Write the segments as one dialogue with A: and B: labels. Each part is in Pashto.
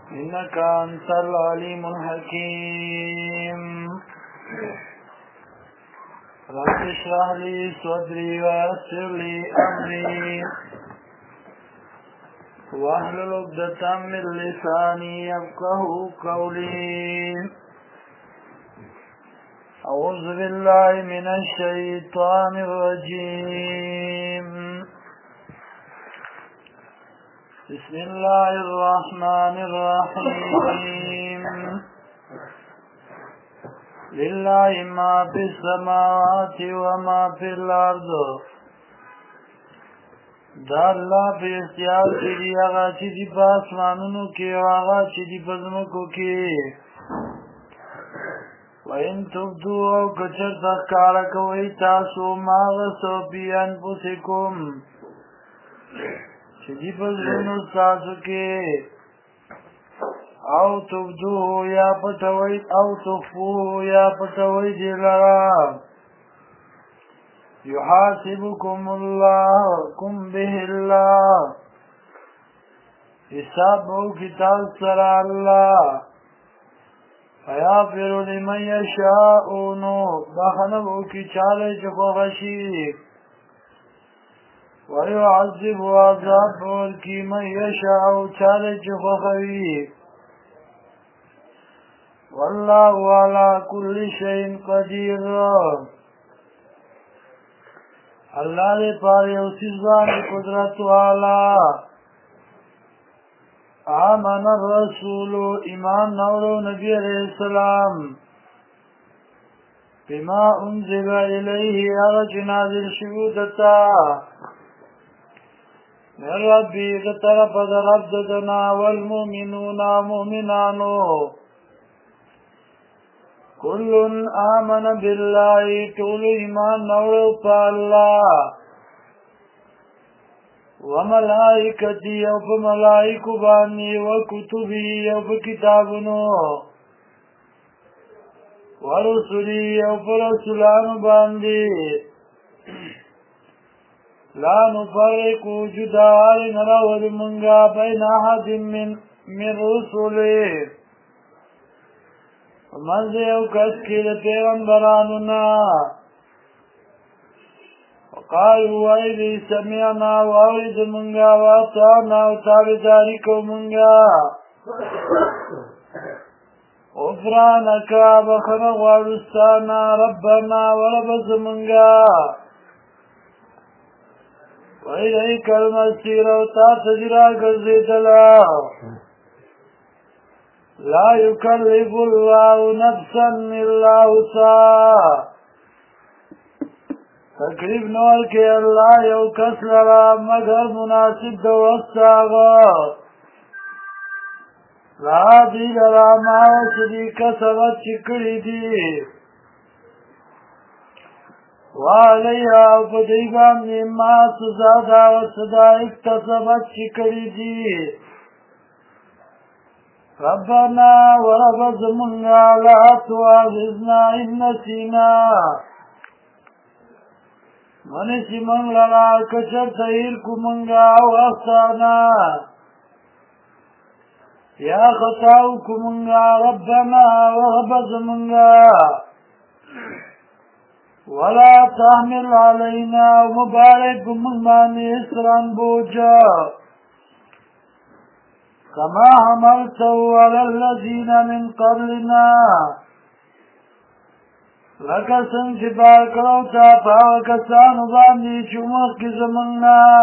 A: إنك أنت العليم الحكيم رب اشرح لي صدري ويسر لي أمري واحلل عقدة من لساني يفقهوا قولي أعوذ بالله من الشيطان الرجيم بسم الله الرحمن الرحيم لله ما في السماوات وما في الأرض دا اللہ پہ اختیار کی دی آغا چی دی پاس مانونو کی آغا چی دی پزمکو کی وَإِن تُبْدُوا او کچر تخکارکوئی تاسو ماغسو پی انفسکم چی دی پزمونو ساسو کی او تبدوه یا پتوئی او تخفوه یا پتوئی دی لرا يحاسبكم الله كم به الله حسابه كتاب سرى الله فيغفر لمن يشاء بخنبه كتاب جفغشي ويعذب عذابه كمن يشاء كتاب جفغوي والله على كل شيء قدير اللہ دے پارے اسی ذات قدرت والا آمن الرسول ایمان نورو نبی علیہ السلام بما انزل الیہ اغج نازل شہودتا من ربی طرف رب دنا والمؤمنون مؤمنانو كل آمن بالله طول ایمان نورو پا اللہ وملائکتی او پا ملائکو بانی وکتبی او پا کتابنو ورسولی او پا رسولانو باندی لا نفرقو جدار نراود منگا بین احد من رسولی منزه او کس کی ده پیغمبرانونا وقالوا ویلی سمعنا وارد منگا واتانا و تابداری کو منگا غفرانکا بخنا غارستانا ربنا وربز منگا ویلیک المسیر و تا تجرا گزیدلا لا يكلف الله نفسا الا وسعها تکلیف نور کے اللہ یو کس لرا مگر مناسب دو وسعها لا دی لرا ماوسدی کسبت چکری دی وعلیہا فدیبان نما سزادا وصدا اکتسبت چکری دی ربنا ورب زمنا لا تواخذنا إن نسينا منسی من لنا کچر تحیرکو منگا و اخطانا یا خطاوکو منگا ربنا ورب زمنا ولا تحمل علينا مبارك من ماني اسران بوجا كما حملته على الذين من قبلنا لك سنجبار كروتا فاوكسان باندي شمخ زمنا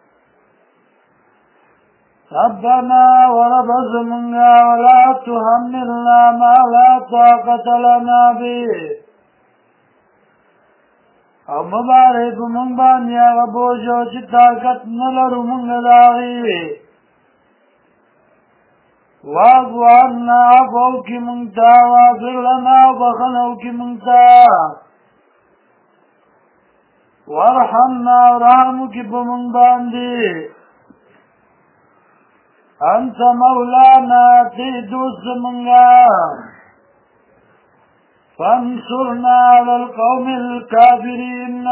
A: ربنا ورب زمنا ولا تحملنا ما لا طاقة لنا به او مبارك من باندي اغبوجو چه طاقت نلر من داغي واغفر عنا عفو کی منگتا واغفر لنا بخنو کی منگتا وارحمنا ورحمو کی بمنگ باندی انت مولانا تی دوست منگا فانصرنا على القوم الكافرين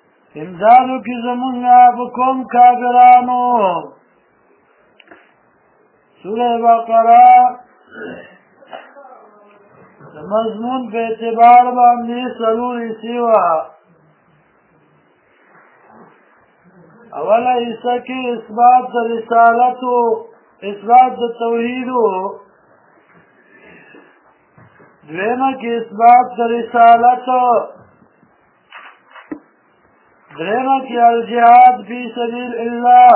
A: امدادو کی زمانگا بکوم کافرانو سورہ بقرہ مضمون په اعتبار باندې څلور حصې وه. اوله حصه کې اثبات د رسالت و اثبات د توحید و. دویمه کې اثبات د رسالت، دریمه کې الجهاد فی سبیل الله،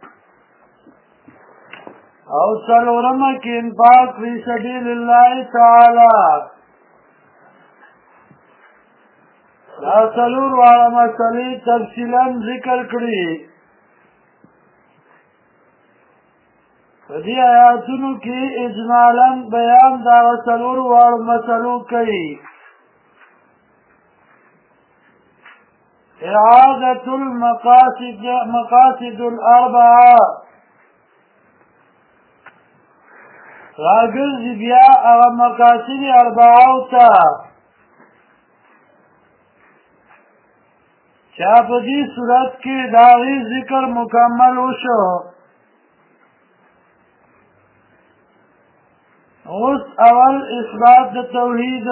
A: او څلورمه کې انفاق فی سبیل الله تعالی. دا څلور واړه مسلې تفصیلا ذکر کړي. په دې آیاتونو کې اجمالا بیان دا څلور واړه مسلو کوي. اعادة المقاصد الاربعه، راگرزی بیا اغا مقاصد اربعاو تا چا پا دی صورت کی داغی ذکر مکمل وشو. اوس اول اثبات د توحید،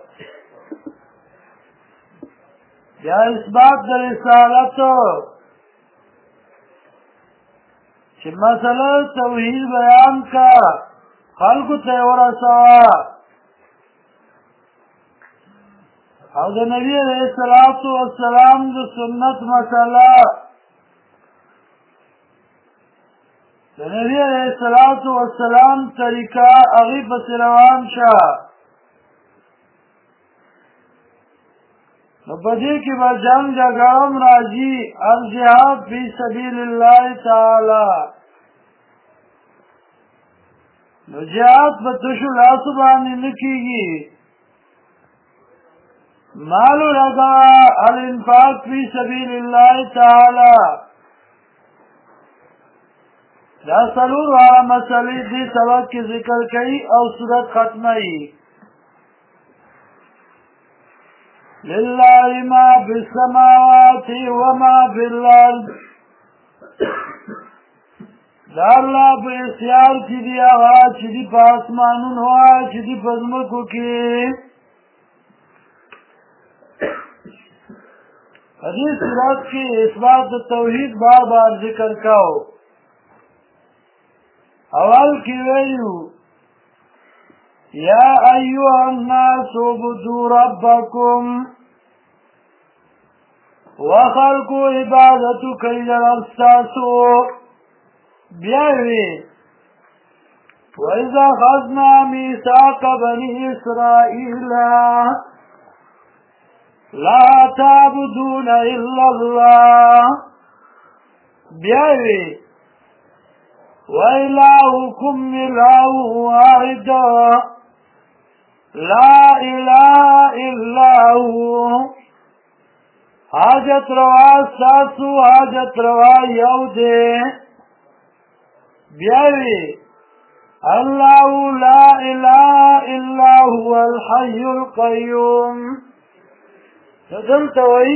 A: یا اثبات د رسالت، چې مسئله توحید بیان کا خلقو ته ورسوه، او د نبی علیہ الصلوۃ والسلام د سنت مسله، د نبی علیہ الصلوۃ والسلام طریقه هغې پسې روان شه. نو په دې کې به جنګ جګړه هم راځي. الجهاد فی سبیل الله تعالی. نو جهاد په تشو لاسو باندې نه کېږي. مالو لگا الانفاق فی سبیل الله تعالی. دا څلور واړه مسلې دې سبق کې ذکر کوي او صورت ختموي. لله ما فی السماوات وما فی الارض. دا الله په اختیار کې دی هغه چې دي په اسمانونو او چې دي په ځمکو کې. په دې صورت کې اثبات د توحید بار بار ذکر کاو. اول کې ویلو یا ایها الناس اعبدوا ربکم، وخلقوا عبادتو کوي رب ستاسو. بیا وی وَإِذَا أَخَذْنَا مِيثَاقَ بَنِي إِسْرَائِيلَ لَا تَعْبُدُونَ إِلَّا اللَّهَ. بیا وی وَإِلَٰهُكُمْ إِلَٰهٌ وَاحِدٌ لَا إِلَٰهَ إِلَّا هُوَ. حاجت روا ستاسو حاجت روا یو دی. بیاوی اللہ لا الہ الا هو الحی القیوم. تدلتوی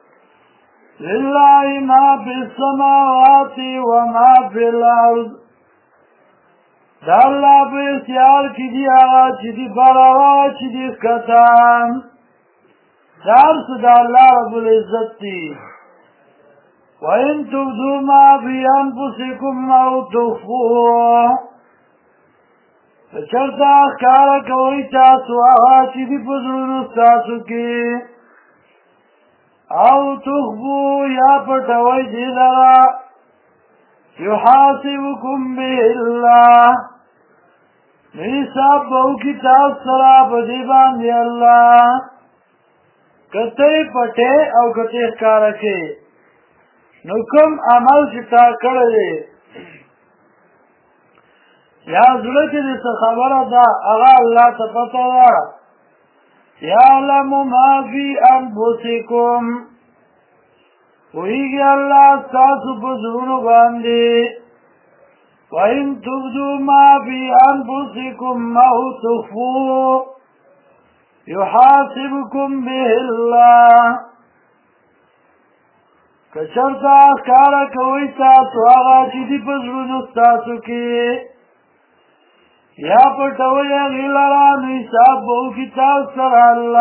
A: للہ ما فی السماوات وما فی الارض. دا اللہ پہ اختیار کی دی آغا چی دی براوا چی دی کتان. دار صدا اللہ رب العزت دی. وَإِن تُبْدُوا مَا فِي أَنفُسِكُمْ أَوْ تُخْفُوهُ. چرته ښکاره کوئ تاسو هغه چې دي په زړونو ستاسو کې، او تخفوه یا پټوئ دې لره، یحاسبکم به الله. حساب به وکړي تاسو سره په دې باندې الله. که ته یې پټې او که ته یې ښکاره کړې، نو کوم عمل چې تا کړی دی یا زړه کې دې څه خبره ده هغه الله ته پته ده. یعلم ما فی انفسکم، پوهېږي الله ستاسو په زړونو باندې. وَإِن تُبْدُوا مَا فِي أَنفُسِكُمْ أَوْ تُخْفُوهُ يُحَاسِبْكُم بِهِ اللَّهُ. که چېرته ښکاره کوئ تاسو هغه چې دي په زړونو ستاسو کې، یا پټوي هغې لره نو حساب به وکړي تاسو سره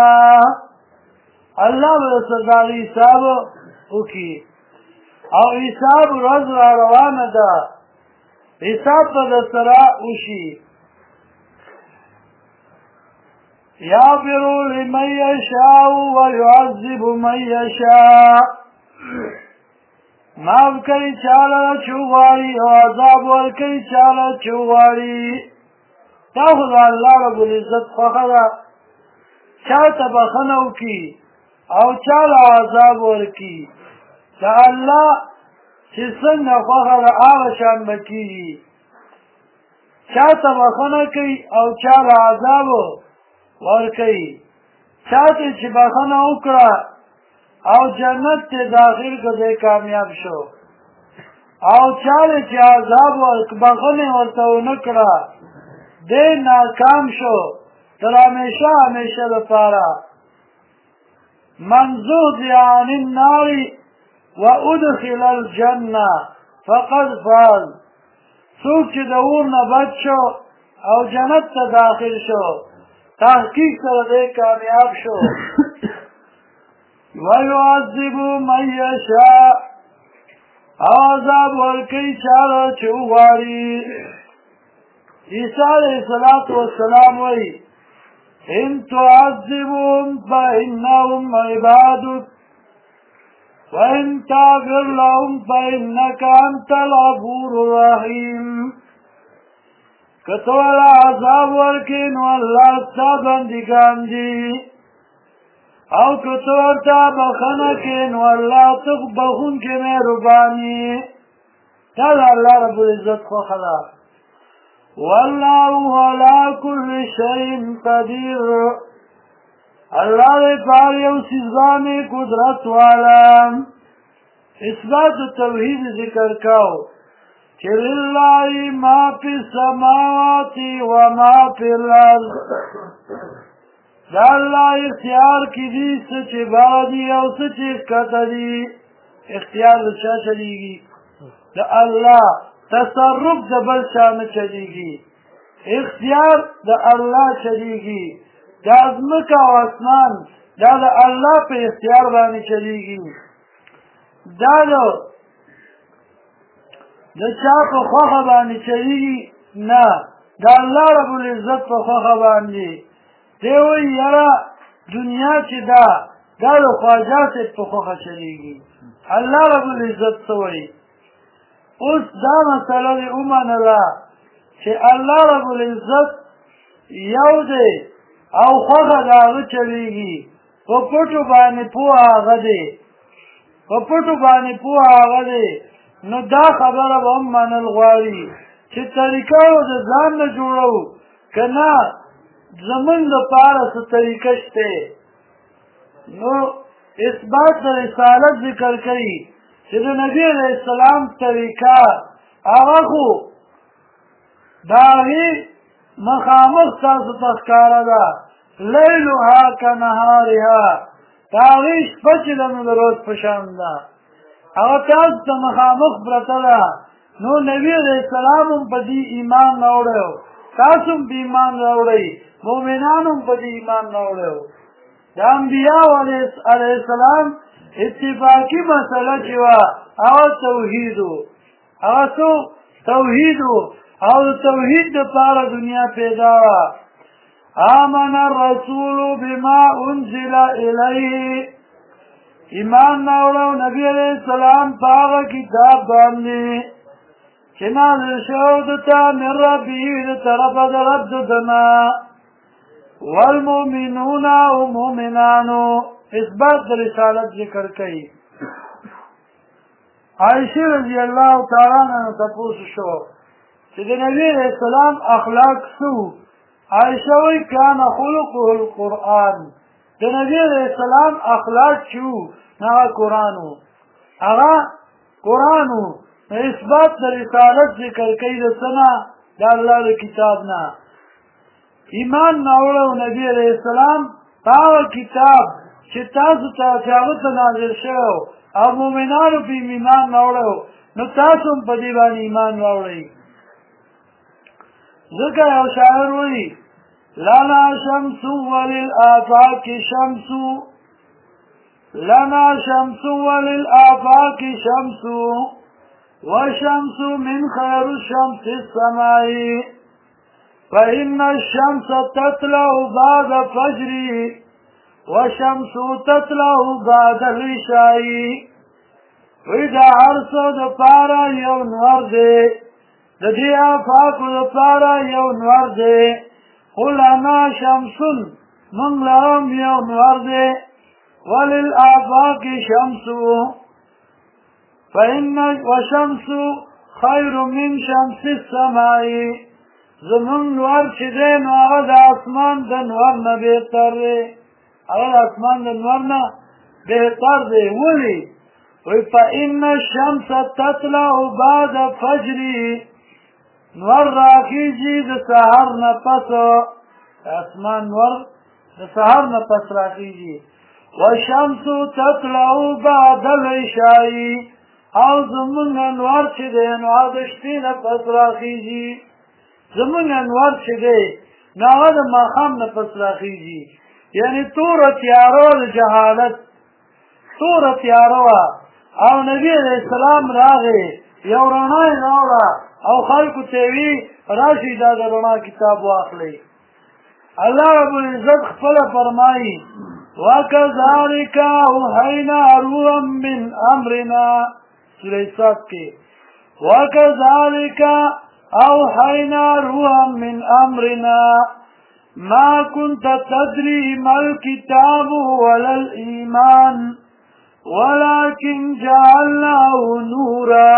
A: الله به درسره د هغې حساب وکړي او حساب ورځ را روانه ده حساب به درسره وشي یغفر لمن یشاء ویعذب من یشاء معاف کوي چاله چې وغواړي او عذاب ورکوي چاله چې وغواړي دا خو د الله رب العزت خوښه ده چاته بخښنه وکړي او چاله عذاب ورکړي د الله چې څنګه خوښه ده هغه شان به کېږي چاته بخښنه کوي او چاله عذاب ورکوي چاته چې بخښنه وکړه او جنت ته داخل کړه کامیاب شو او چاله چې عذاب بخښنه ورته ونه کړه دی ناکام شو تر همیشه لپاره من زحزح عن النار وادخل الجنه فقد فاز څوک چې د اور نه بچ شو او جنت ته داخل شو تحقیق سره دی کامیاب شو ويعذب من يشاء عذاب ورکوي چاله چې وغواړي عیسی علیه السلام وایي ان تعذبهم فانهم عبادك وان تغفر لهم فانك انت الغفور الرحیم که ته ورله عذاب ورکړې نو الله ستا بندګان دي او که ته ورته بخښنه کړې نو الله ته بخښونکی مهربان یې دا د الله رب العزت خوښه ده والله على كل شيء قدير الله دې په هر یو څیز باندې قدرت والا اثبات توحید ذکر کاو چې لله ما فی السماوات وما فی الارض دا الله اختیار کی دي څه چې بار دي او څه چې ښکته دي اختیار د چا چلیږي د الله تصرف د بل چا نه چلیږي اختیار د الله چلیږي دا ځمکه او اسمان دا د الله په اختیار باندې چلیږي دا د چا په خوښه باندې چلیږي نه د الله رب العزت په خوښه باندې دی وایي یاره دنیا چې دا د خواجه صاحب په خوښه چلیږي الله رب العزت څه وایي اوس دا مسله دې ومنله چې الله رب العزت یو دی او خوښه د هغه چلیږي په پټو باندې پوه هغه دی په پټو باندې پوه هغه دی نو دا خبره به هم منل غواړي چې طریقه یې د ځان نه جوړو که نه زمونږ دپاره څه طریقه شته نو اثبات د رسالت ذکر کوي چې د نبي علیه السلام طریقه هغه خو د هغې مخامخ تاسو ته ښکاره ده لیلها کنهارها د هغې شپه چې ده نو د روز په شان ده هغه تاسو ته مخامخ پرته ده نو نبي علیه السلام هم په دې ایمان راوړی تاسو هم په ایمان راوړئ مؤمنان هم په دې ایمان راوړی د انبیاء علیه السلام اتفاقی مسله چې وه هغه توحید و هغه څو توحید و او د توحید دپاره دنیا پیدا وه آمن الرسول بما انزل الیه ایمان راوړو نبي علیه السلام په هغه کتاب باندې چې نازل شوی دته من ربه د طرفه د رب ددنه والمؤمنون او مؤمنانو اثبات د رسالت ذکر کوي عائشہ رضی الله تعالی عنها تپوس شو چې د نبی علیه السلام اخلاق څه عائشہ وایي کان خلقه القرآن د نبی علیه السلام اخلاق چې هغه قرآن و هغه قرآن و اثبات د رسالت ذکر کوي د څه نه د الله د کتاب نه ایمان راوړو نبی علیه السلام هغه کتاب چې تاسو ته هغه ته نازل شوی او مؤمنانو په ایمان راوړو نو تاسو هم په دې باندې ایمان راوړئ ذکر او شاعر وی لنا شمس وللآفاق شمس لنا شمس وللآفاق شمس والشمس من خير الشمس السماء فإن الشمس تطلع بعد فجر والشمس تطلع بعد العشاء وإذا عرص دپارا یو نور دے ددی آفاق دپارا یو نور دے خلنا شمس من لهم یو نور دے وللآفاق شمس فإن وشمس خير من شمس السماء زمون نور چې دی نو هغه د اسمان د نور نه بهتر دی هغه د اسمان د نور نه بهتر دی ولې وی فإن الشمس تطلع بعد فجر نور راخیږي د سحر نه پس اسمان نور د سحر نه پس راخیږي والشمس تطلع بعد العشاء او زمونږ انوار چې دی نو هغه د شپې نه پس راخیږي زمونږ انوار چې دی نو هغه د ماښام نه پس راخیږي یعنې توره تیاره د جهالت توره تیاره وه او نبی علیه السلام راغی یو رڼا یې راوړه او خلکو ته یې وي راشئ دا د رڼا کتاب واخلئ الله رب العزت خپله فرمایي وَكَذَلِكَ أَوْحَيْنَا رُوحًا مِّنْ أَمْرِنَا سورة صاد کې وَكَذَلِكَ أَوْحَيْنَا رُوحًا مِّنْ أَمْرِنَا مَا كُنْتَ تَدْرِي مَا الْكِتَابُ وَلَا الْإِيمَانُ وَلَكِنْ جَعَلْنَاهُ نُورًا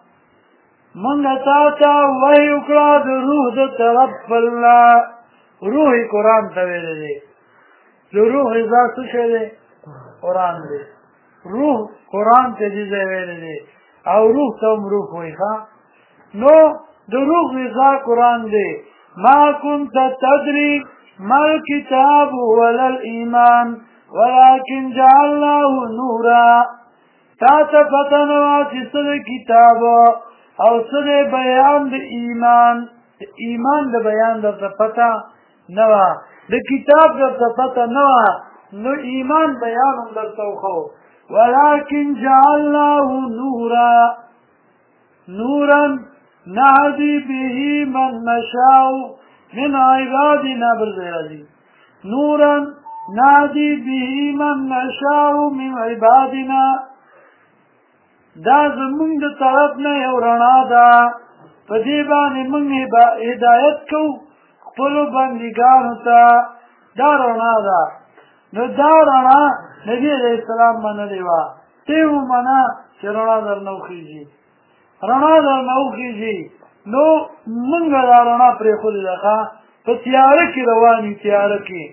A: مونږ تاته وحی وکړه د روح د طرف الله روح قرآن ته ویلی دی د روح غذا څه شی دی قرآن دی روح قرآن ته دې ځای ویلی دی او روح ته هم روح وایي ښه نو د روح غذا قرآن دی ما كنت تدري ما الكتاب ولا الإيمان ولكن جعلناه نورا تا ته پته نه وه چې څه د کتاب او څه د بیان د ایمان د ایمان د بیان درته پته نه وه د کتاب درته پته نه وه نو ایمان بیان هم درته وښو ولكن جعلناه نورا نورا نهدي به من نشاء من عبادنا بالغير نورا نهدي به من نشاء من عبادنا دا زمونږ د طرف نه یو رڼا ده په دې باندې موږ هدایت کوو خپلو بندګانو ته دا رڼا ده نو دا رڼا نبي علیه السلام منلې وه ته یې ومنه چې رڼا درنه وخېږي رڼا درنه وخېږي نو موږ دا رڼا پرېښودې ده ښه په تیاره کې روان یو تیاره کې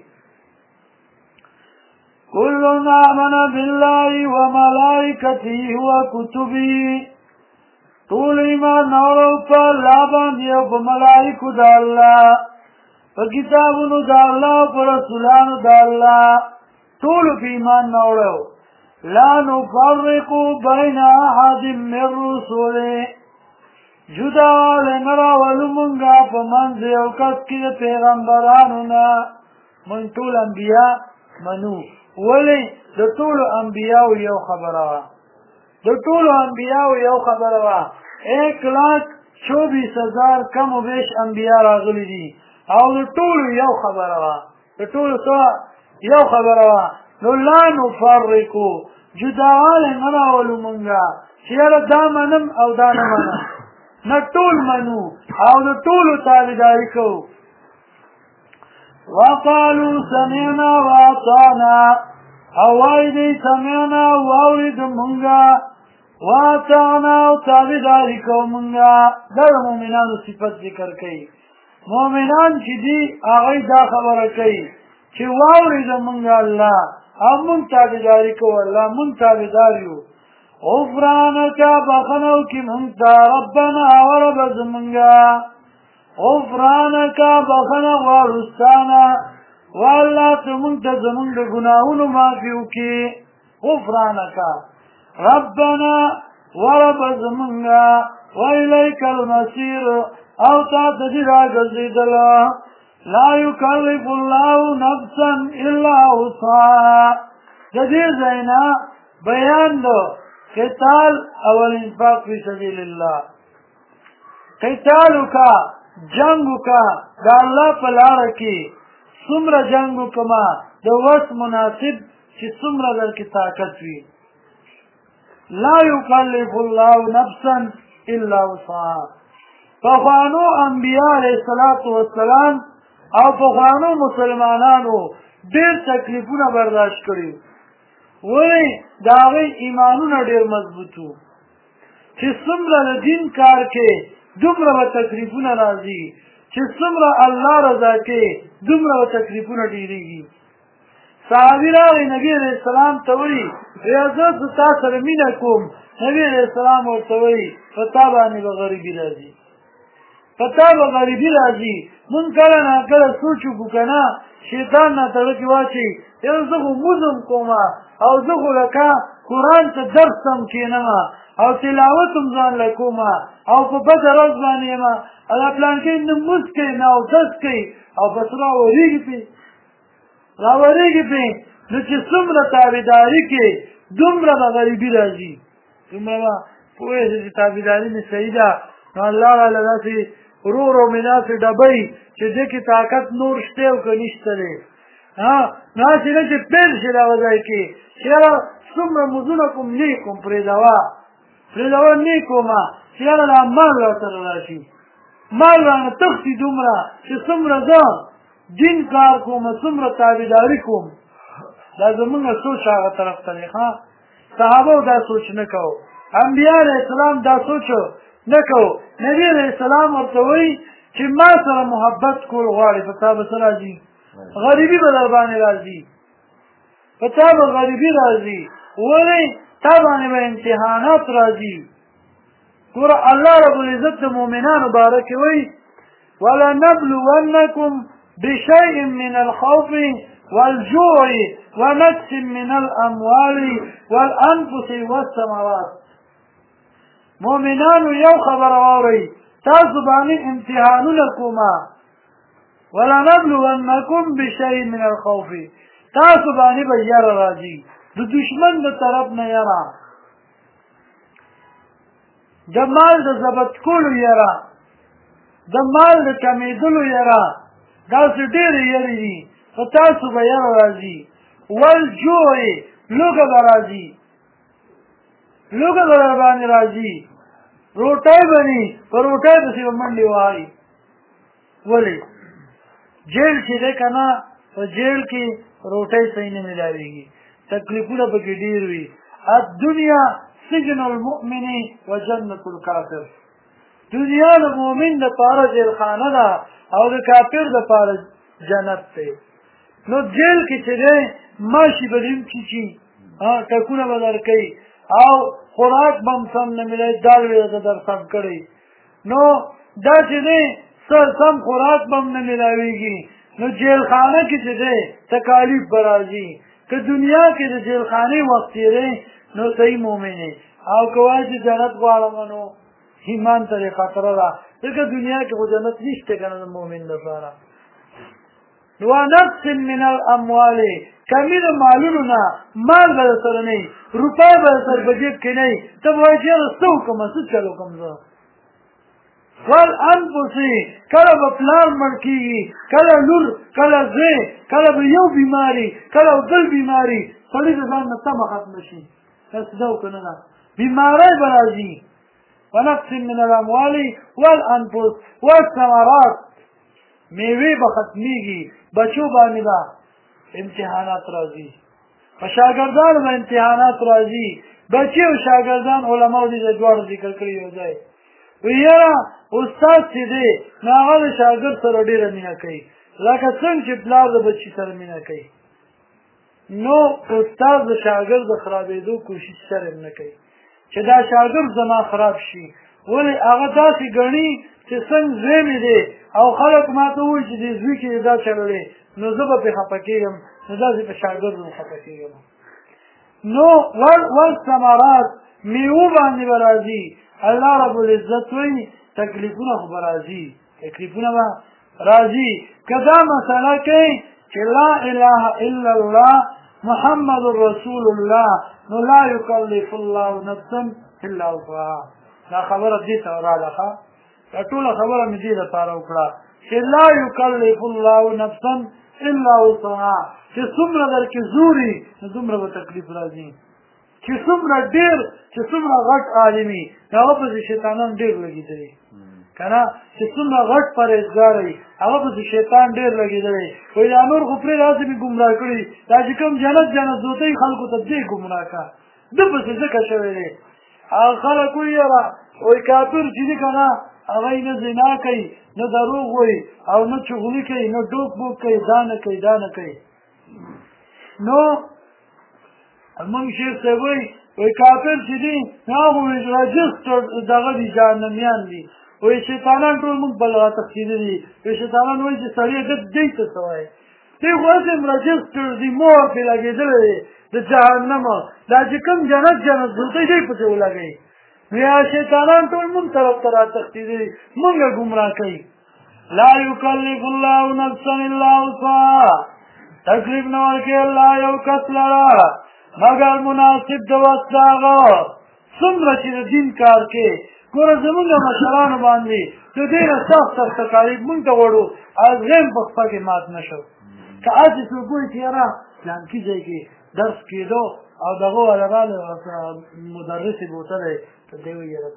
A: كل آمن بالله وملائكته وكتبه طول ایمان نورو په الله باندې او په ملائکو د الله په کتابونو د الله او په رسولانو د الله ټولو په ایمان نورو لا نفرق بین احد من رسوله جدا نه راولو مونږه په منځ یو کس کې د پیغمبرانو نه مونږ ټول انبیا منو ولی د ټولو انبیاو یو خبره وه د ټولو انبیاو یو خبره وه 1,24,000 کم و بیش انبیا راغلي دي او د ټولو یو خبره وه د ټولو څه یو خبره وه نو لا نفرقو جداوالی نه راولو مونږه چې یاره دا منم او دا نه منم نه ټول منو او د ټولو تابعداري کوو وقالوا سمعنا واطعنا او وای دی سمعنا واورید مونږه واطعنا او تابعداري کوو مونږه دا د مؤمنانو صفت ذکر کوي مؤمنان چې دي هغوی دا خبره کوي چې واورید مونږه الله او مونږ تابعداري کوو الله مونږ تابعدار یو غفرانک بخنو کې مونږ ته ربنا ورب زمونږه غفرانک بخنه غواړستانه والله ته مونږ ته زمونږ د ګناهونو معافي وکړي غفرانک ربنا ورب زمونږه وإلیک المصیر او تا ته دې راګرځېدله لا یکلف الله نفسا الا وسعها. د دې ځای نه بیان دو قتال او الانفاق فی سبیل الله. قتال وکا جنگ وکا د الله په لاره کې څومره جنگ وکما د وس مناسب چې څومره درکې طاقت وي. لا یکلف الله نفسا الا وسعها. پخوانو انبیاء علیه السلام او پخوانو مسلمانانو ډېر تکلیفونه برداشت کړي ولې د هغوی ایمانونه ډېر مضبوط وو چې څومره د دین کار کې دومره به تکلیفونه راځي چې څومره الله رضا کې دومره به تکلیفونه ډېرېږي. صحابي راغی نبي علیه السلام ته وایي زه تا سره مینه کوم. نبي علیه السلام ورته وایي په تا باندې به غریبي راځي، په تا به غریبي راځي. مونږ کله ناکله سوچ وکړو که نه شیطان نه تړه کې واچوي یاره زه خو مزم کوم او زه خو لکه قرآن ته درس هم کښېنم او تلاوت هم ځان له کوم او په بده ورځ باندې یم دا پلانکۍ نه مونځ کوي نه اودس کوي او بس راورېږي پرې نو چې څومره تابعداري کې دومره به غریبي راځي. دومره به پوهېږي چې تابعداري مې صحیح ده نو الله راله داسې ورو ورو مې داسې ډبوي چې دې کې طاقت نور شته او که نشته دی. نو هسې نه چې پیل شي دغه ځای کې چې یاره څومره مزونه کوم نه کوم پرېږدوه نه کومه چې یاره دا مال راسره راشي، مال رانه تښتي دومره چې څومره زه دین کار کوم څومره تابعداري کوم. دا زمونږ سوچ هغه طرف ته دی. صحابو دا سوچ نه کوو، انبیاء علیه السلام دا سوچ نه کوو. نبي علیه السلام ورته وایي چې ما سره محبت کول غواړې په تا به څه راځي؟ غریبي به در باندې راځي، په تا به غریبي راځي. ولې تا باندې به امتحانات راځي. ګوره الله رب العزت د مؤمنانو باره کې وایي ولنبلونکم بشیء من الخوف والجوع ونقص من الاموال والانفس والثمرات. مؤمنانو یو خبر واورئ تاسو باندې امتحانونه کومه. ولنبلونکم بشیء من الخوف تاسو باندې به یره راځي د دشمن د طرف نه یره، د مال د ضبط کولو یره، د مال د کمیدلو یره، داسې ډېرې یرې دي په تاسو به یره راځي. والجوع لوږه به راځي، لوږه به در باندې راځي. روټۍ به ني په روټۍ پسې به منډې وهئ. ولې جیل چې دی که نه په جیل کې روټۍ صحیح نه میلاوېږي، تکلیفونه پکې ډېر وي. الدنیا سجن المؤمن و جنت الکافر. دنیا د مؤمن دپاره جیلخانه ده او د کافر دپاره جنت دی. نو جیل کې چې دی ماشي به دې هم چیچي، ټکونه به درکوي او خوراک به هم سم نه میلوي، دال به در سم کړی. نو دا چې دی سم خوراک به هم نه میلاوېږي. نو جیلخانه کې چې دی تکالیف به راځي. که دنیا کې د جیلخانې وخت تېری نو صحیح مؤمن یې، او که وایي چې جنت غواړم نو ایمان ته یې خطره ده، ځکه دنیا کې خو جنت نشته که نه د مؤمن لپاره. ونقص من الاموال کمی د مالونو نه، مال به در سره نه وي، روپۍ به در سره په جیب کې نه وي، ته به وایي چې یاره څه وکړم څه چل وکړم زه. والانفس کله به پلار مړ کېږي، کله لور، کله زوی، کله به یو بیماري، کله بل بیماري، سړي د ځان نه تمه ختمه شي. داسې ده او که نه ده، بیماری به راځي. ونقص من الاموال والانفس والثمرات میوې به ختمیږي، بچو باندې به امتحانات راځي، په شاګردانو به امتحانات راځي. بچي او شاګردان علماو دې د دواړو ذکر کړي یو ځای. یاره استاد چې دی نو هغه د شاګرد سره ډېره مینه کوي، لکه څنګه چې پلار د بچي سره مینه کوي. نو استاد د شاګرد د خرابېدو کوشش سره نه کوي چې دا شاګرد زما خراب شي. ولې هغه داسې ګڼي چې څنګه زوی مې دی او خلک ما ته ووایي چې دې زوی کې دا چللی نو زه به پرې خفه کېږم، نو داسې په شاګرد هم خفه کېږم. نو والثمرات میوو باندې به راځي. الله رب العزت وایي تکلیفونه خو به راځي تکلیفونه به راځي که دا مسله کوي چې لا اله الا الله محمد رسول الله نو لا یکلف الله نفسا الا وسعها دا خبره دې ته راغله دا ټوله خبره مې دې لپاره وکړه چې لا یکلف الله نفسا الا وسعها چې څومره درکې زوري نو دومره به تکلیف راځي چې څومره ډېر چې څومره غټ عالمي هغه پسې شیطانان ډېر لګېدلي که نه چې څومره غټ پرهېزګار وي هغه پسې شیطان ډېر لګېدلی وایي دا نور خو پرې داسې مې ګمراه کړي دا چې کوم جنت دوتی خلکو ته دې ګمراه کړه ده پسې ځکه شوی دی هغه خلک وایي یاره وایي کافر چې دي که نه هغه نه زنا کوي نه دروغ وایي او نه چغلي کوي نه ډوک بوک کوي دا نه کوي دا نه کوي نو موږ شیخ صاحب وایي کافر چې دي هغه رجسټر دغه دي جهنمیان دي وایي شیطانان ټول موږ بلغه تقسیدي دي وایي شیطانان وایي چې سړی دی ته څه وایي دی خو هسې رجسټر دي مور پرې لګېدلی دی د جهنم دا چې کوم جنت دوتی دی پسې ولګوي نو یا شیطانان ټول موږ طرف ته را تقسیدي دي موږ یې ګمراه کوي لا یکلف الله نفسا الا وسعها تکلیف نه ورکوي الله یو کس لره مگر مناسب د وخت د هغه څومره چې د دین کار کوي ګوره زمونږ مشرانو باندې د دې نه سخت تکالیف مونږ ته وړو ازغیم په خپه کې مات نه شو که هسې څوک وایي چې یاره پلانکي ځای کې درس کېدو او دغه والا راغلی مدرس یې بوتلی ته دی وایي یاره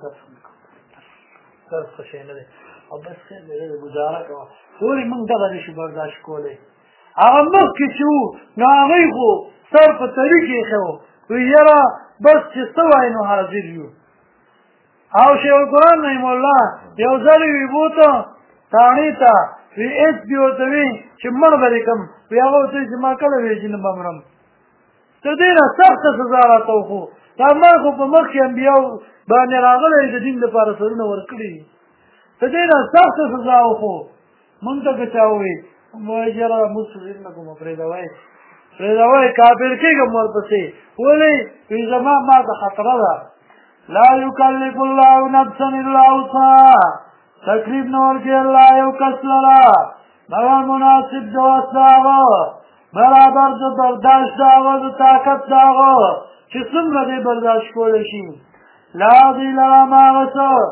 A: درس ښه شی نه دی او بس خیر دی ګزاره کوه ولې مونږ دغه نه شو برداشت کولی هغه مخکې چې وو نو هغوی خو سر په طریق یې ایښی وو وایي یاره بس چې څه وایي نو حاضر یو او شیخ القرآن رحم الله یو ځل وي بوته تاڼې ته وي هېڅ بې ورته وي چې مړ به دې کړم وي هغه ورته وایي چې ما کله وایي چې نه به مرم تر دې نه سخته سزا راته وخو دا مړ خو په مخکې انبیاو باندې راغلی د دین دپاره سرونه ورکړي تر دې نه سخته سزا وخو مونږ ته که چا ووایي وایي یاره موږ سوزیر نه کومه پرېږدوئ پرېږدوئ کافر کېږم ورپسې ولې وایي زما ما ته خطره ده لا یکلف الله نفسا الا وسعها تکلیف نه ورکوي الله یو کس لره مگر مناسب د وس د هغه برابر د برداشت د هغه د طاقت د هغه چې څومره دی برداشت کولی شي لا دوی لره ما هغه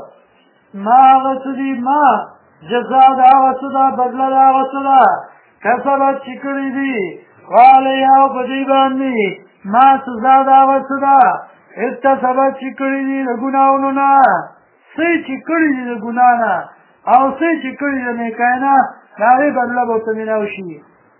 A: څه دي ما جزا د هغه څه ده بدله د هغه څه ده کسبت چې کړي دي وعلیها او په دوی باندې ما سزا د هغه څه ده اکتسبت چې کړي دي د ګناهونو نه څه چې کړي دي د ګناه نه او څه چې کړي د نیکۍ نه د هغې بدله به ورته میلاو شي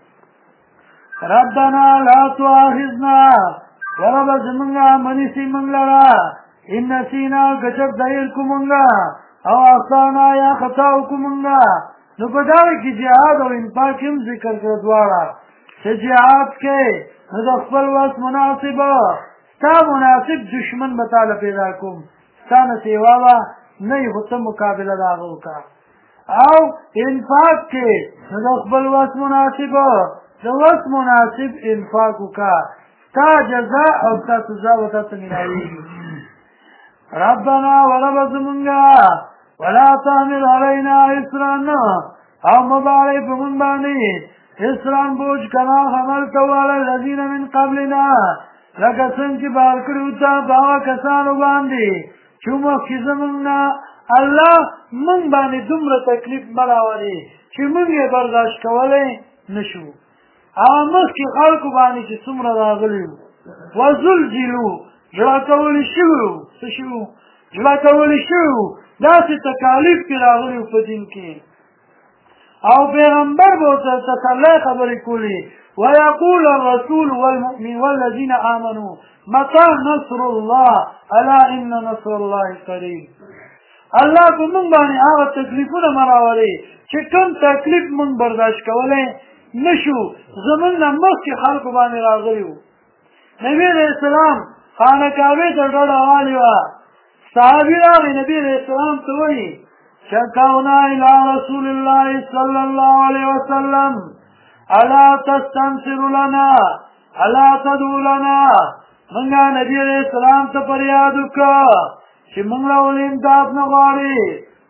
A: ربنا لا تؤاخذنا وربه زمونږه منیسي مونږ لره ان نسینا که چېرته هېر کړو مونږه او اخطانا یا خطا وکړو مونږه نو په دغه کې جهاد او انفاق هم ذکر کړه دواړه چې جهاد کې نو د خپل وس مناسبه ستا مناسب دشمن به تاله پیدا کوم ستا نه سیوا به نه یې خو ته مقابله د هغه وکړه او انفاق کې نو د خپل وس مناسبه د وس مناسب انفاق وکړه ستا جزا او ستا سزا به تاته میلاویږي ربنا وربه زمونږه ولا تحمل علینا اسرا او مبارې په مونږ باندې اسرا بوج کما حملته علی الذین من قبلنا لکه څنګه چې بار کړي وو تا په هغه کسانو باندې چې مخکې زمونږ نه الله مونږ باندې دومره تکلیف مه راولي چې مونږ یې برداشت کولی نه شو هغه مخکې خلکو باندې چې څومره راغلي وو وزلزلو زړه کولی شوي وو څه شوي وو زړه کولی شوي وو داسې تکالیف پرې راغلي وو په دین کې او پیغمبر به ورته تسلی خبرې کولې ويقول الرسول والمؤمن والذين آمنوا متى نصر الله الا ان نصر الله قريب الله په موږ باندې هغه تکلیفونه مراولي چې کوم تکلیف موږ برداشت کولی نه شو زموږ نه مخکې خلکو باندې راغلي وو نبي علیه السلام خانقاهې ته ډډه والې وه صحابي راغی نبي علیه السلام ته وایي شکونا الى رسول الله صلی الله علیه وسلم الا تستنصر لنا الا تدعو لنا منګه نبی علیہ السلام ته فریاد وکړه چې موږ له امداد نه غواړي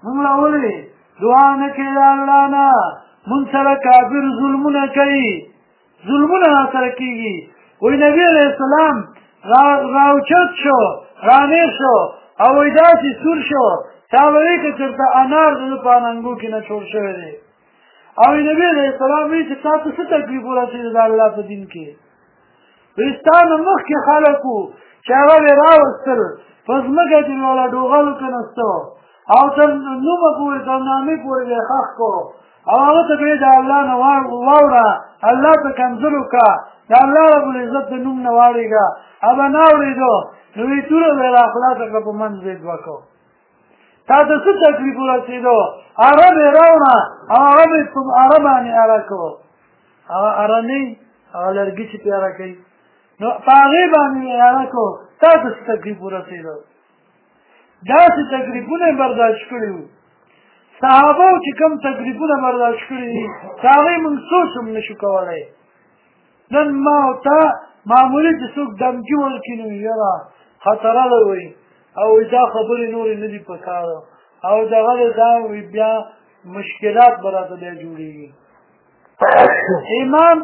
A: موږ له ولې دعا نه کوي د الله نه موږ سره کافر ظلمونه کوي ظلمونه راسره کېږي وایي نبي علیه السلام راوچت شو رانې شو او وایي داسې سور شو تا به وایي که چېرته انار د ده په اننګو کې نه جوړ شوی دی او نبي علیه السلام وایي چې تا ته څه تکلیف ورسېده د الله په دین کې وایي ستا نه مخکې خلک وو چې هغه به یې راوستل په ځمکه کې مې والا ډوغلو کېناسته او تر نومه پورې تر نامې پورې به یې ښخ کړو او هغه ته به یې د الله نه واوړه الله ته کنځل وکړه د الله ربالعزت د نوم نه واړېږه هغه نه اورېدو نو وایي توره به یې راخلاصه کړه په منځ به یې دوه کړو تا ته څه تکلیف ورسېدو اره به یې راوړه او هغه به یې په اره باندې اره کړو هغه اره نه هغه لرګي چې پې اره کوي نو په هغې باندې یې اره کړو تا ته څه تکلیف ورسېدو داسې تکلیفونه یې برداشت کړي وو صحابو چې کوم تکلیفونه برداشت کړي دي د هغې موږ سوچ هم نه شو کولی نن ما او تا معمولي چې څوک دمکي ورکړي نو یاره خطره ده وایي او دا خبرې نورې نه دي په کار او دغه دا بیا مشکلات به راته بیا جوړېږي امام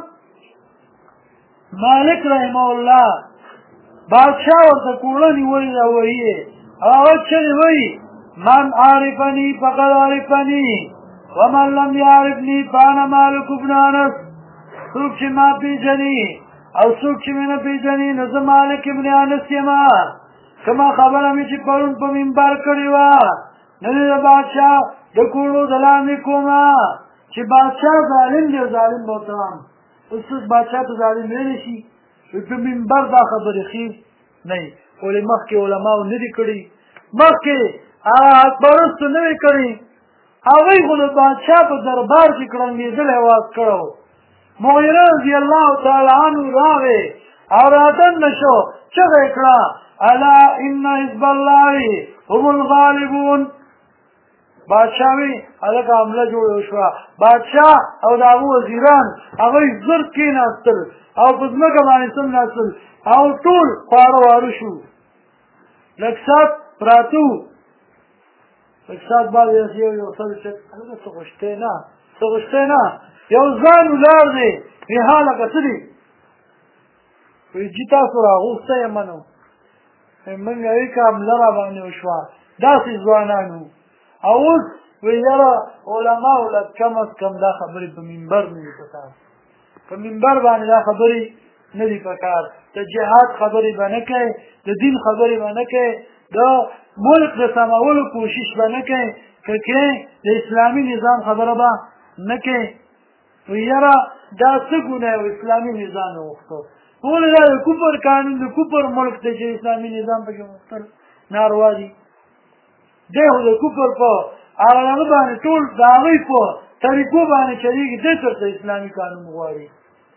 A: مالک رحمه الله بادشاه ورته کوړه نیولې ده وایي هغه چغې وایي من عارفني فقد عارفني ومن لم يعرفني فانا مالك بن انس څوک چې ما پېژني او څوک چې مې نه پېژني نو زه مالک ابن انس یم کومه خبره مې چې پرون په منبر کړې وه نن د بادشاه د کوړو د لاندې کومه چې بادشاه ظالم دی ظالم به ورته وایم اوس څوک بادشاه ته ظالم ویلی شي په منبر دا خبرې ښې نه وي ولې مخکې علماو نه دي کړي مخکې پرستو نه وي کړي هغوی خو د بادشاه په دربار کې کړنګېدلی اواز کړی و مغیره رضی الله تعالی عنه راغی او رادننه شو چغه یې کړه الا ان حزب الله هم الغالبون بادشاه وی هلکه حمله جوړه شوه بادشاه او د هغه وزیران هغوی زر کېناستل او په ځمکه باندې څملاستل او ټول خواره واره شو لږ ساعت پراته وو لږ ساعت بعد یو سړی چې هلکه څه غوښتی نه څه غوښتی نه یو ځان ولاړ دی وی هلکه څه دي وی جي تاسو راغوښتی یم نو موږ اړیکه حمله را باندې وشوه داسې ځوانان وو او اوس وی یاره علماو له کم از کم دا خبرې په منبر نه دي پکار په منبر باندې دا خبرې نه دي پکار د جهاد خبرې به نه کوې د دین خبرې به نه کوې د ملک د سمولو کوشش به نه کوې که کوې د اسلامي نظام خبره به نه کوې وی یاره دا څه ګناه و اسلامي نظام یې غوښتو ولې دا د کفر قانون د کفر ملک دی چې اسلامي نظام پکې غوښتل ناروا دي دی خو د کفر په هغه باندې ټول د هغوی په طریقو باندې چلېږي دی چېرته اسلامي قانون غواړي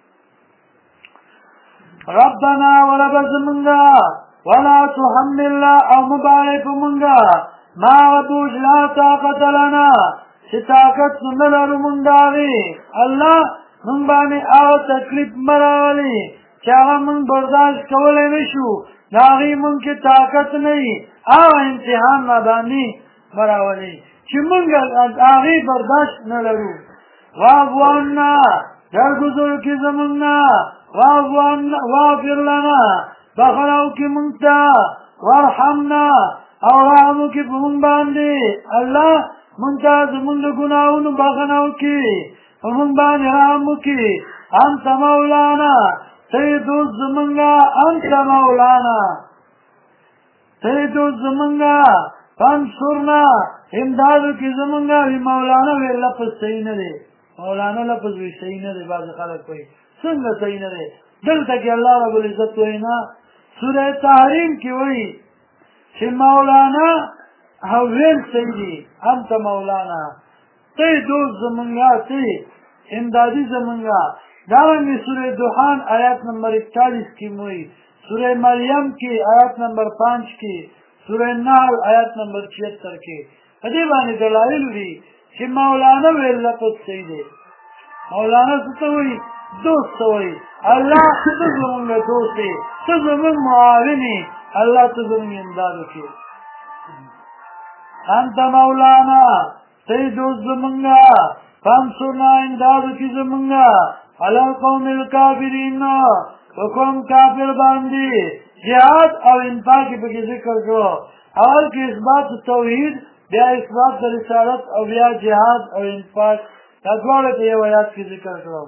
A: ربنا ولبه زمونږه ولا تحملنا او مبارې په مونږه ما بوج لا طاقت لنا چې طاقت نه لرو مونږ د هغې الله مونږ باندې هغه تکلیف مه راولي چې هغه مونږ برداشت کولی نه شو د هغې مونږ کې طاقت نه وي هغه امتحان ما باندې مه راولي چې مونږ هغې برداشت نه لرو واعف عنا درګوزر کې زمونږ نه واغفر لنا بخنه وکړي مونږ ته وارحمنا او رحم وکړي په مونږ باندې الله مونږ ته زمونږ د ګناهونو بخنه وکړي په مونږ باندې رحم وکړي انت مولانا ته یې دوست زمونږه انت مولانا ته یې دوست زمونږه فانصرنا امداد وکړي زمونږه وي مولانا وی لفظ صحیح نه دی مولانا لفظ وی صحیح نه دی بعضې خلک وایي څنګه صحیح نه دی دلته کې الله رب العزت وایي نه سوره تحریم کې وایي چې مولانا ویل صحیح دی انت مولانا ته یې دوست زمونږه ته امدادي زمونږه دارنګې سوره دخان آیات نمبر 41 کې وایي سوره مریم کې آیات نمبر 5 کې سوره نحل آیات نمبر 76 کې په دې باندې دلایل دي چې مولانا ویل لفظ صحیح دی مولانا څه ته وایي دوست ته وایي الله ته زمونږ دوست دی ته زمونږ معاون یې الله ته زمونږ امداد وکړي انت مولانا تی دوست زمونگا فانصرنا امدادو کی زمونگا علی القوم الکافرین حکم کافر باندی جهاد او انفاق پکی ذکر کرو اول کی اثبات توحید بیا اثبات رسالت او بیا جهاد او انفاق تدوار کی آیات کی ذکر کرو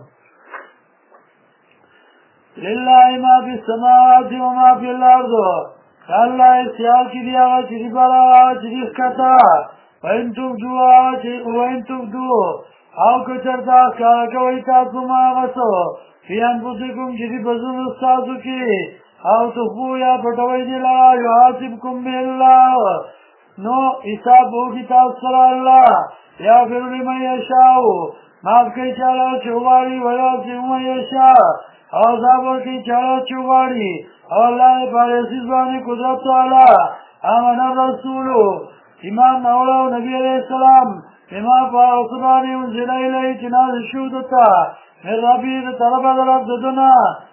A: للہ ما فی السماوات وما فی الارض اللہ اختیار کی دیا گا چیزی بارا چیزی کتا وَإِن تُبْدُوا او کچرتا کارکوئی تاسو ما غسو فی انفسکم چیزی بزن استاسو کی او تخبو یا پٹوئی دلا یحاسبکم باللہ نو حساب ہوگی تاثر اللہ یا پھر لمن یشاؤ معاف کی چالا چوباری ویاسی من یشاؤ اور صابر کی چالا چوباری اور اللہ نے پاریسی زبانی قدرت والا آمن الرسول ایمان مولا و نبی علیہ السلام بما فاصبانی انزل الیہ چناز شودتا من ربی طلب درب ددنا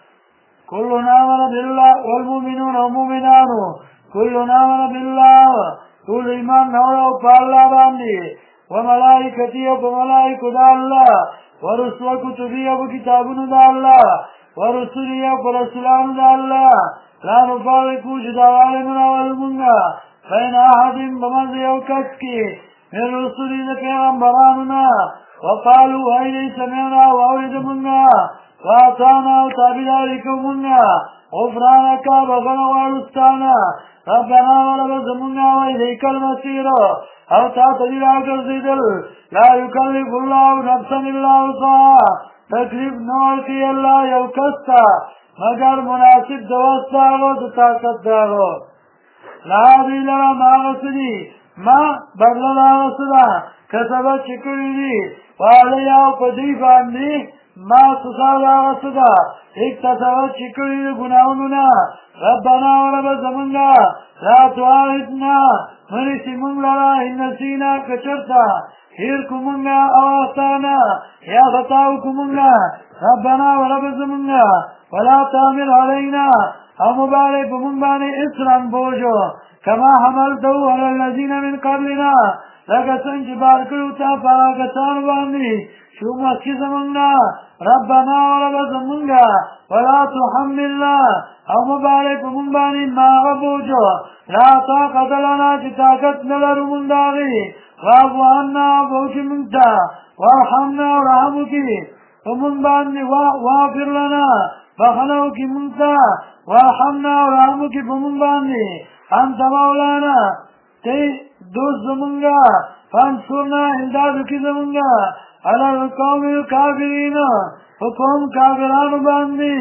A: کلنا آمن باللہ والمؤمنون ومؤمنان کلنا آمن باللہ کل ایمان مولا و پالا باندی وملائکتی و ملائکو دا اللہ ورسول کتبی و کتابون دا اللہ ورسولی و رسولان دا اللہ لا نفارقو جدوال منا والمنگا فین احدین بمرد یو کس کی من رسولی دا پیغمبراننا وقالو ایدی سمعنا و اورد منگا واتانا و تابداری کو منگا غفرانکا بغن وارستانا ربنا ولبز منگا و ایدیک المسیر او تا تدیر آگر زیدل لا یکلف اللہ نفسا اللہ وسعها تکلیف نور کی اللہ یو کستا مگر مناسب دوست داغو تو طاقت داغو لا دی لرا ما غسدی ما بدل دا غسدا کسبت چکری دی والی او پدی باندی ما سزا دا غسدا ایک تصبت چکری دی گناونونا ربنا ورب زمنگا لا تواردنا منیسی منگ لرا انسینا کچرتا ہیر کمنگا آستانا یا غطاو کمنگا ربنا ورب زمنگا ولا تعمل علینا او مبارک منبانی اسران بوجو کما حملتو علی الذین من قبلنا لکسن جبار کروتا پاکستان باندی شو مسکی زمنگا ربنا ورب زمنگا ولا تحملنا او مبارک منبانی ماغ بوجو لا طاقت لنا چی طاقت نلر من داغی وابو عنا بوچ منتا وارحمنا ورحمو کی ومن باندی وافر لنا بخنو کی منتا وارحمنا ورحمو کی ومن باندی انت مولانا تی دوست زمنگا فانصرنا امدادو کی زمنگا علی القوم الکافرین حکم کافران باندی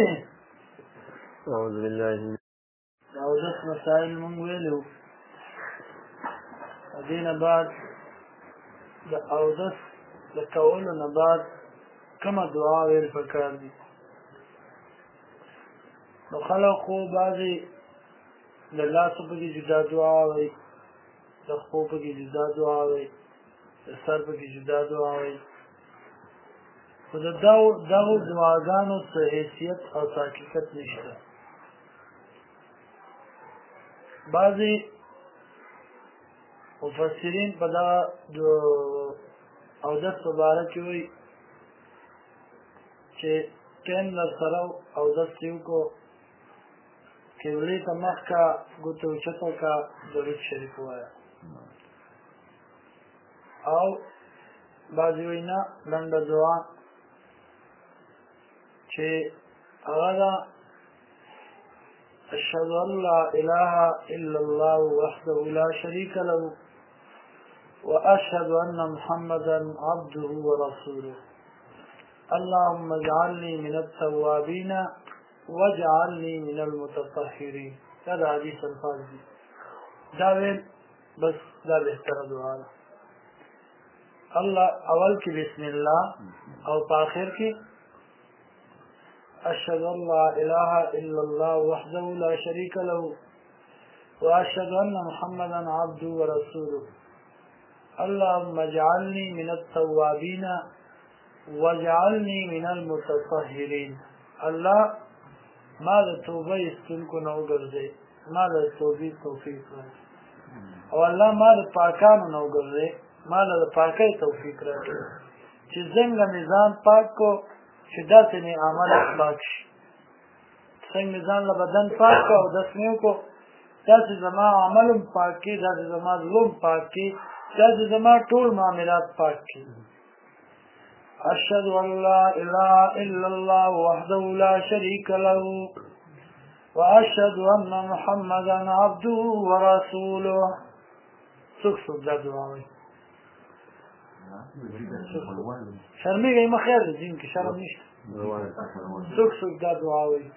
B: اعوذ باللہ
A: دعوت مسائل منگویلو دین بعد دا عودت دا کولو بعد کما دعا ویل پکار دی نو خلقو بعضی دا لاسو پکی جدا دعا وی دا خو پکی جدا دعا وی دا سر پکی جدا دعا وی خود داو دعاگانو تا حیثیت او تا حقیقت نشتا بعضی مفسرین پا دا عودت مبارکی وی چه کین لسرو عودت سیو کو قبلی تا مخ کا گوتو چتو کا درود شریف ہوا ہے او بعضی وینا لنڈ دعا چه اغدا اشهد ان لا اله الا الله وحده لا شريك له واشهد ان محمدا عبده ورسوله اللهم اجعلني من التوابين واجعلني من المتطهرين هذا حديث الفاظ دي داویل بس دا بہتر دعا اللہ اول کی بسم اللہ او پاخر کی أشهد أن لا إله إلا الله وحده لا شريك له وأشهد أن محمدا عبده ورسوله اللهم اجعلني من التوابين واجعلني من المتطهرين الله ما ذا توبه استنكو نوغر زي ما ذا توبه توفيق او الله ما د پاکانو نه وګرځي، ما له د پاکۍ توفیق راکړي چې څنګه مې ځان پاک کو چې داسې مې عمل پاک شي، څنګه مې ځان له بدن پاک کو او داسې مې وکړو داسې زما عمل هم پاک کړي، داسې زما زړه هم پاک کړي، داسې زما ټول معاملات پاک کړي. أشهد أن لا إله إلا الله وحده لا شريك له وأشهد أن محمدا عبده ورسوله. څوک دا دعا وایي؟ شرمېږئ مه خیر دی، دین کې شرم نشته. څوک دا دعا وایي؟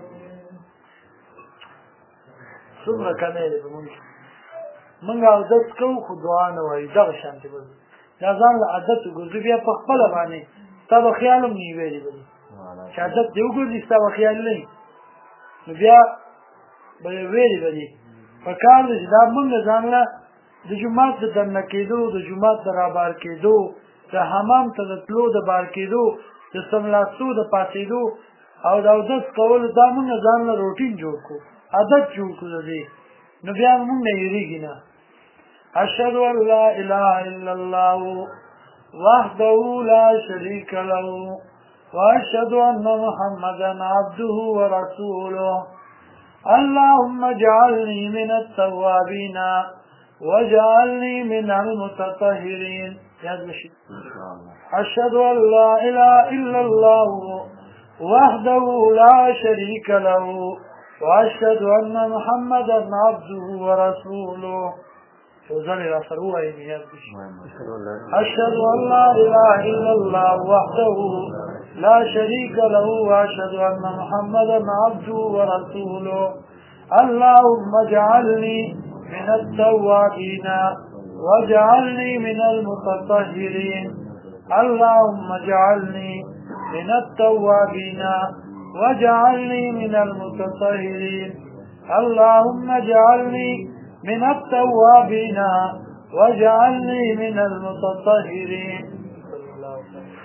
A: څومره کمی دی په مونږ کې، مونږ اودس کوو خو دعا نه وایي، دغه شانتې به دا ځان له عادت وګرځي، بیا په خپله باندې ستا به خیال هم نه ویلې به چې عادت دې وګرځي ستا به خیال نه نو بیا به ویلې به دي. په کار دی چې دا مونږ ځان له د جومات د دننه کېدو، د جومات د رابار کېدو، د حمام ته د تلو د بار کېدو، د سملاستو د پاڅېدو او د اودس کولو، دا مونږ ځان له روټین جوړ کړو، عادت جوړ کړو د دې، نو بیا مونږ نه هېرېږي نه. أشهد أن لا إله إلا الله وحده لا شريك له وأشهد أن محمدا عبده ورسوله. اللهم اجعلني من التوابين واجعلني من المتطهرين. أشهد أن لا إله إلا الله وحده لا شريك له وأشهد أن محمدا عبده ورسوله. وزن الأصل أشهد أن لا إله إلا الله وحده لا شريك له وأشهد أن محمدا عبده ورسوله. اللهم اجعلني من التوابين واجعلني من المتطهرين. اللهم اجعلني من التوابين واجعلني من المتطهرين. اللهم اجعلني من التوابين واجعلني من المتطهرين.